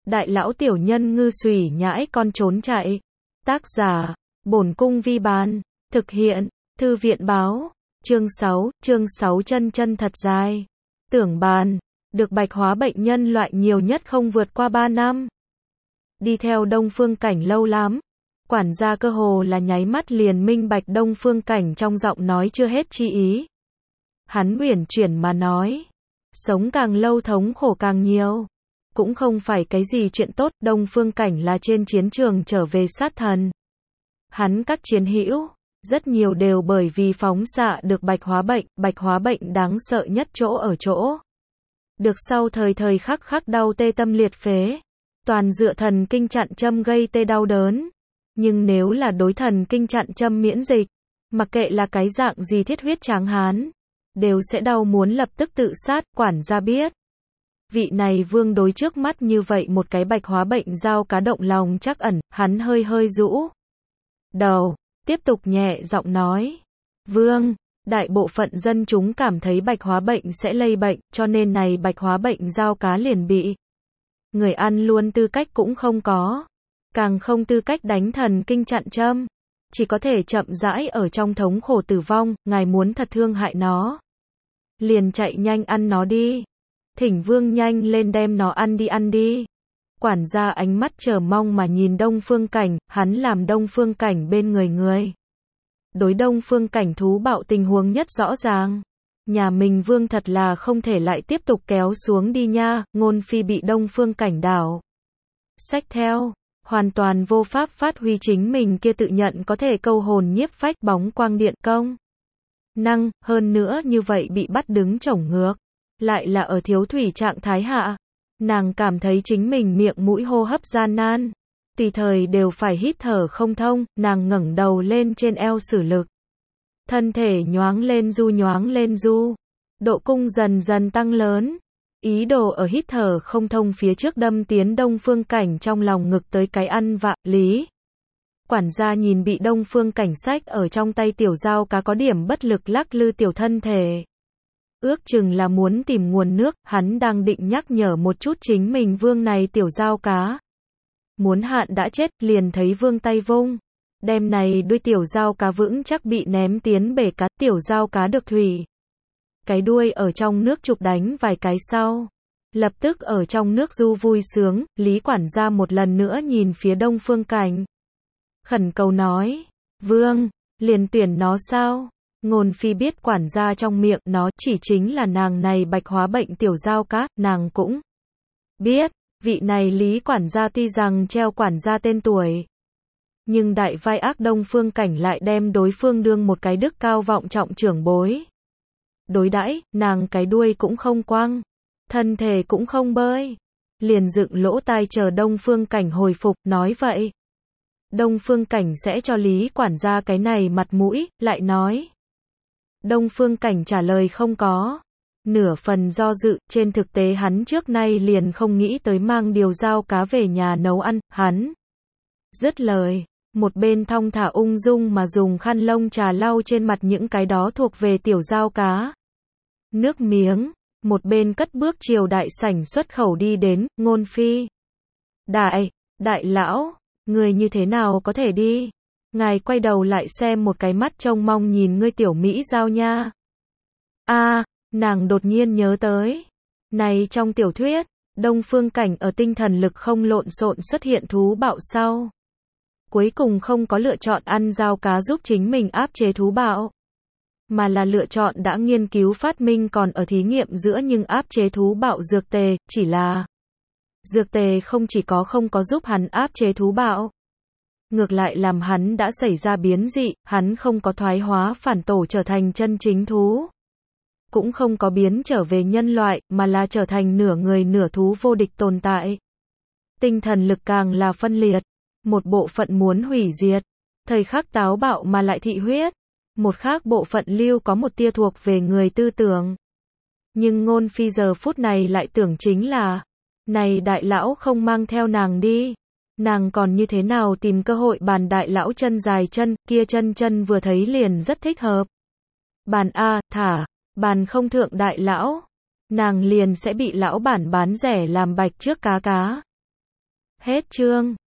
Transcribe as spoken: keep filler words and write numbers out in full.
đại lão tiểu nhân ngư xùy nhãi con trốn chạy. Tác giả, Bổn Cung Vi Bán. Thực hiện, Thư viện Báo. Chương sáu, chương sáu chân chân thật dài. Tưởng bàn, được bạch hóa bệnh nhân loại nhiều nhất không vượt qua ba năm. Đi theo Đông Phương Cảnh lâu lắm. Quản gia cơ hồ là nháy mắt liền minh bạch Đông Phương Cảnh trong giọng nói chưa hết chi ý. Hắn uyển chuyển mà nói. Sống càng lâu thống khổ càng nhiều. Cũng không phải cái gì chuyện tốt, Đông Phương Cảnh là trên chiến trường trở về sát thần. Hắn các chiến hữu, rất nhiều đều bởi vì phóng xạ được bạch hóa bệnh, bạch hóa bệnh đáng sợ nhất chỗ ở chỗ. Được sau thời thời khắc khắc đau tê tâm liệt phế. Toàn dựa thần kinh chặn châm gây tê đau đớn. Nhưng nếu là đối thần kinh chặn châm miễn dịch, mặc kệ là cái dạng gì thiết huyết tráng hán, đều sẽ đau muốn lập tức tự sát, quản gia biết. Vị này vương đối trước mắt như vậy một cái bạch hóa bệnh dao cá động lòng chắc ẩn, hắn hơi hơi rũ đầu, tiếp tục nhẹ giọng nói. Vương, đại bộ phận dân chúng cảm thấy bạch hóa bệnh sẽ lây bệnh, cho nên này bạch hóa bệnh dao cá liền bị. Người ăn luôn tư cách cũng không có. Càng không tư cách đánh thần kinh chặn châm. Chỉ có thể chậm rãi ở trong thống khổ tử vong, ngài muốn thật thương hại nó. Liền chạy nhanh ăn nó đi. Thỉnh vương nhanh lên đem nó ăn đi ăn đi. Quản gia ánh mắt chờ mong mà nhìn Đông Phương Cảnh, hắn làm Đông Phương Cảnh bên người người. Đối Đông Phương Cảnh thú bạo tình huống nhất rõ ràng. Nhà mình vương thật là không thể lại tiếp tục kéo xuống đi nha, ngôn phi bị Đông Phương Cảnh đảo. Xách theo, hoàn toàn vô pháp phát huy chính mình kia tự nhận có thể câu hồn nhiếp phách bóng quang điện công. Năng, hơn nữa như vậy bị bắt đứng chổng ngược. Lại là ở thiếu thủy trạng thái hạ. Nàng cảm thấy chính mình miệng mũi hô hấp gian nan. Tùy thời đều phải hít thở không thông, nàng ngẩng đầu lên trên eo sử lực. Thân thể nhoáng lên du nhoáng lên du. Độ cung dần dần tăng lớn. Ý đồ ở hít thở không thông phía trước đâm tiến Đông Phương Cảnh trong lòng ngực tới cái ăn vạ, lý. Quản gia nhìn bị Đông Phương Cảnh sách ở trong tay tiểu dao cá có điểm bất lực lắc lư tiểu thân thể. Ước chừng là muốn tìm nguồn nước, hắn đang định nhắc nhở một chút chính mình vương này tiểu dao cá. Muốn hạn đã chết, liền thấy vương tay vung. Đem này đuôi tiểu dao cá vững chắc bị ném tiến bể cá, tiểu dao cá được thủy. Cái đuôi ở trong nước chụp đánh vài cái sau. Lập tức ở trong nước du vui sướng, Lý quản gia một lần nữa nhìn phía Đông Phương Cảnh. Khẩn cầu nói, vương, liền tuyển nó sao? Ngôn phi biết quản gia trong miệng nó chỉ chính là nàng này bạch hóa bệnh tiểu dao cá, nàng cũng biết, vị này Lý quản gia tuy rằng treo quản gia tên tuổi. Nhưng đại vai ác Đông Phương Cảnh lại đem đối phương đương một cái đức cao vọng trọng trưởng bối. Đối đãi, nàng cái đuôi cũng không quăng, thân thể cũng không bơi. Liền dựng lỗ tai chờ Đông Phương Cảnh hồi phục, nói vậy. Đông Phương Cảnh sẽ cho Lý quản gia cái này mặt mũi, lại nói. Đông Phương Cảnh trả lời không có. Nửa phần do dự, trên thực tế hắn trước nay liền không nghĩ tới mang điều dao cá về nhà nấu ăn, hắn. Dứt lời, một bên thong thả ung dung mà dùng khăn lông trà lau trên mặt những cái đó thuộc về tiểu dao cá. Nước miếng, một bên cất bước chiều đại sảnh xuất khẩu đi đến, ngôn phi. Đại, đại lão, người như thế nào có thể đi? Ngài quay đầu lại xem một cái mắt trông mong nhìn ngươi tiểu Mỹ giao nha. A, à, nàng đột nhiên nhớ tới. Này trong tiểu thuyết, Đông Phương Cảnh ở tinh thần lực không lộn xộn xuất hiện thú bạo sau. Cuối cùng không có lựa chọn ăn dao cá giúp chính mình áp chế thú bạo. Mà là lựa chọn đã nghiên cứu phát minh còn ở thí nghiệm giữa nhưng áp chế thú bạo dược tề, chỉ là dược tề không chỉ có không có giúp hắn áp chế thú bạo. Ngược lại làm hắn đã xảy ra biến dị, hắn không có thoái hóa phản tổ trở thành chân chính thú. Cũng không có biến trở về nhân loại, mà là trở thành nửa người nửa thú vô địch tồn tại. Tinh thần lực càng là phân liệt. Một bộ phận muốn hủy diệt. Thời khắc táo bạo mà lại thị huyết. Một khác bộ phận lưu có một tia thuộc về người tư tưởng. Nhưng ngôn phi giờ phút này lại tưởng chính là. Này đại lão không mang theo nàng đi. Nàng còn như thế nào tìm cơ hội bàn đại lão chân dài chân, kia chân chân vừa thấy liền rất thích hợp. Bàn A, thả, bàn không thượng đại lão. Nàng liền sẽ bị lão bản bán rẻ làm bạch trước cá cá. Hết chương.